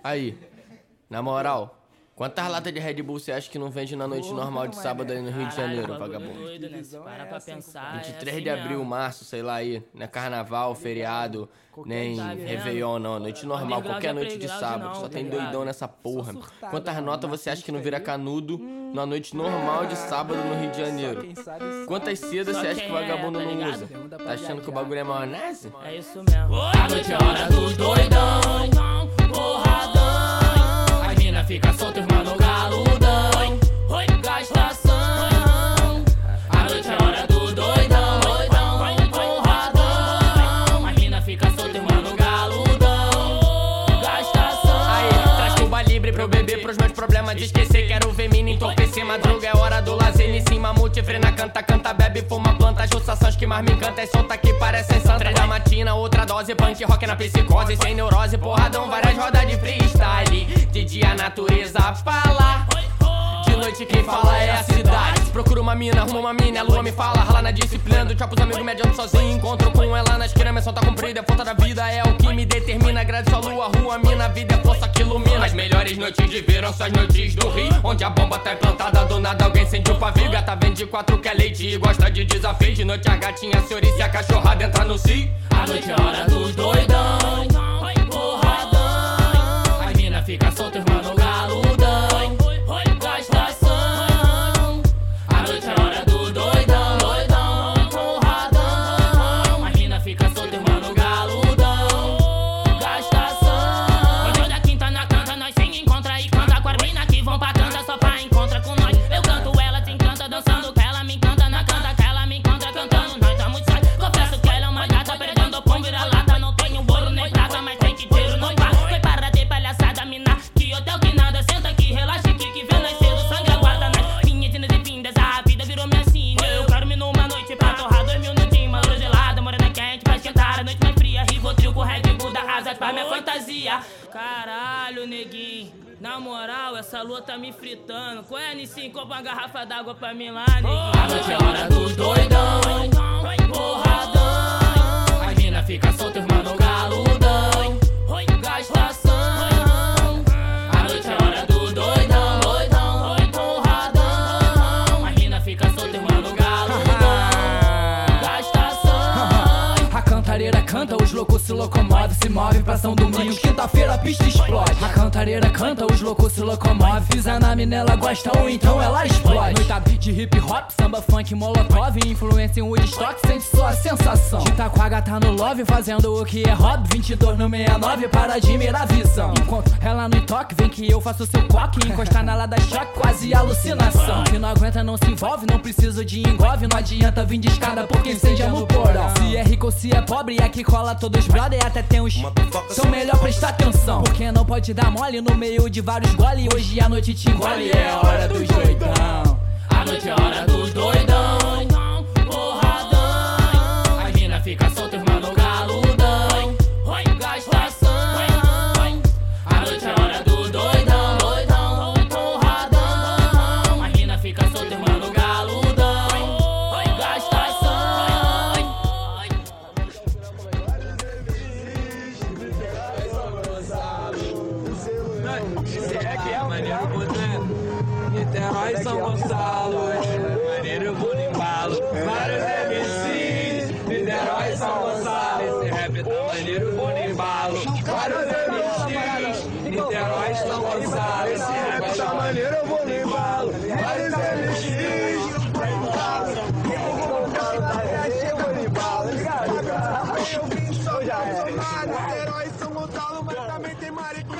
Aí, na moral, quantas latas de Red Bull você acha que não vende na noite normal de sábado aí no Rio de Janeiro, vagabundo? Doido, né? Para pra pensar. 23 de abril, março, sei lá aí. Não é carnaval, feriado, nem Réveillon, não. Noite normal, qualquer noite de sábado. Só tem doidão nessa porra. Quantas notas você acha que não vira canudo na noite normal de sábado no Rio de Janeiro? Quantas sedas você acha que o vagabundo não usa? Tá achando que o bagulho é maionese? É isso mesmo. A noite é hora dos doidão, porradão. A mina fica solta, os mano galudão. Gastação. A noite é hora do doidão, porradão. A mina fica solta, os mano galudão. Gastação. Aí, traz Cuba Libre pra eu beber, pros meus problemas de esquecer. Quero ver mina entorpecer, madruga é hora do lazer. Em cima, multifrena, canta, bebe, fuma, planta. As pulsações que mais me encanta é solta que parecem santa. 3 da matina, outra dose, punk rock na psicose. Sem neurose, porradão, várias rodas de freestyle. De dia a natureza fala, de noite quem fala é a cidade. Procura uma mina, arruma uma mina, a lua me fala. Rala na disciplina do tipo os amigos mediando sozinho. Encontro com ela na esquina, minha missão tá cumprida. A força da vida é o que me determina. Agradeço a lua, rua, mina, a vida é força que ilumina. As melhores noites de verão são as noites do Rio, onde a bomba tá implantada, do nada alguém sente o pavio. Gata vem de 4 que é leite e gosta de desafio. De noite a gatinha se oriça e a cachorrada entra no cio. A noite é hora dos doidão, porradão. A mina fica solta, os mano galudão. Gastação. A noite é hora do doidão, porradão. A mina fica solta, os mano galudão. Gastação. Hoje da quinta na canta, nós se encontra e canta com as mina que vão pra canta só pra encontrar com nós. Eu canto, ela se encanta dançando, que ela me encanta na canta, que ela me encontra cantando. Nós tá muito certo, confesso que ela é uma gata, perdendo o pão, vira lata. Não tenho ouro nem prata, mas tem que ter no par. Foi para de palhaçada, mina, que hotel que nada. Senta aqui, relaxa aqui, que vê nascer do sangue aguarda nas minhas idas e vindas. A vida virou minha cine. Eu quero me numa noite pra torrar 2 minutinhos. Uma luz gelada, morena quente pra esquentar a noite mais fria. Rivotril com Red Bull, dá asas pra minha fantasia. Caralho, neguinho, na moral, essa lua tá me fritando. Com N5, compra uma garrafa d'água pra mim lá, neguinho. A noite é hora dos doidão, porradão. A mina fica solta, os mano galudão. Gastação. A noite é hora do doidão, porradão. A mina fica solta, os mano galudão. Gastação. A cantareira canta, os loucos se locomovem, se movem pra São Domingos, quinta-feira a pista explode. A cantareira canta, os loucos se locomovem, pisa na mina, ela gosta ou então ela explode. Noitada de hip hop, samba, funk, molotov, influência em Woodstock, sente só a sensação de tá com a gata no love, fazendo o que é hobby. 22 no 69 para admirar a visão. Enquanto ela no toque, vem que eu faço seu coque. Encostar na lada choque, quase alucinação. Se não aguenta não se envolve, não preciso de engove. Não adianta vir de escada porque incendia no porão. Se é rico ou se é pobre, aqui cola todos brother. Até tem uns são melhor prestar atenção, porque não pode dar mole no meio de vários gole. Hoje a noite te engole, é a hora dos doidão. A noite é hora dos doidão, porradão. A mina fica solta, os mano galudão. Gastação. A noite é hora do doidão, porradão. A mina fica solta, os mano galudão. Gastação. Maneiro Boné, Niterói, São Gonçalo, maneiro eu vou limpá-lo. Vários MCs, Niterói, São Gonçalo, esse rap tá maneiro eu vou limpá-lo. Vários MCs, Niterói, São Gonçalo, esse rap tá maneiro eu vou limpá-lo. Vários MCs, Niterói, São Gonçalo, mas também tem marico.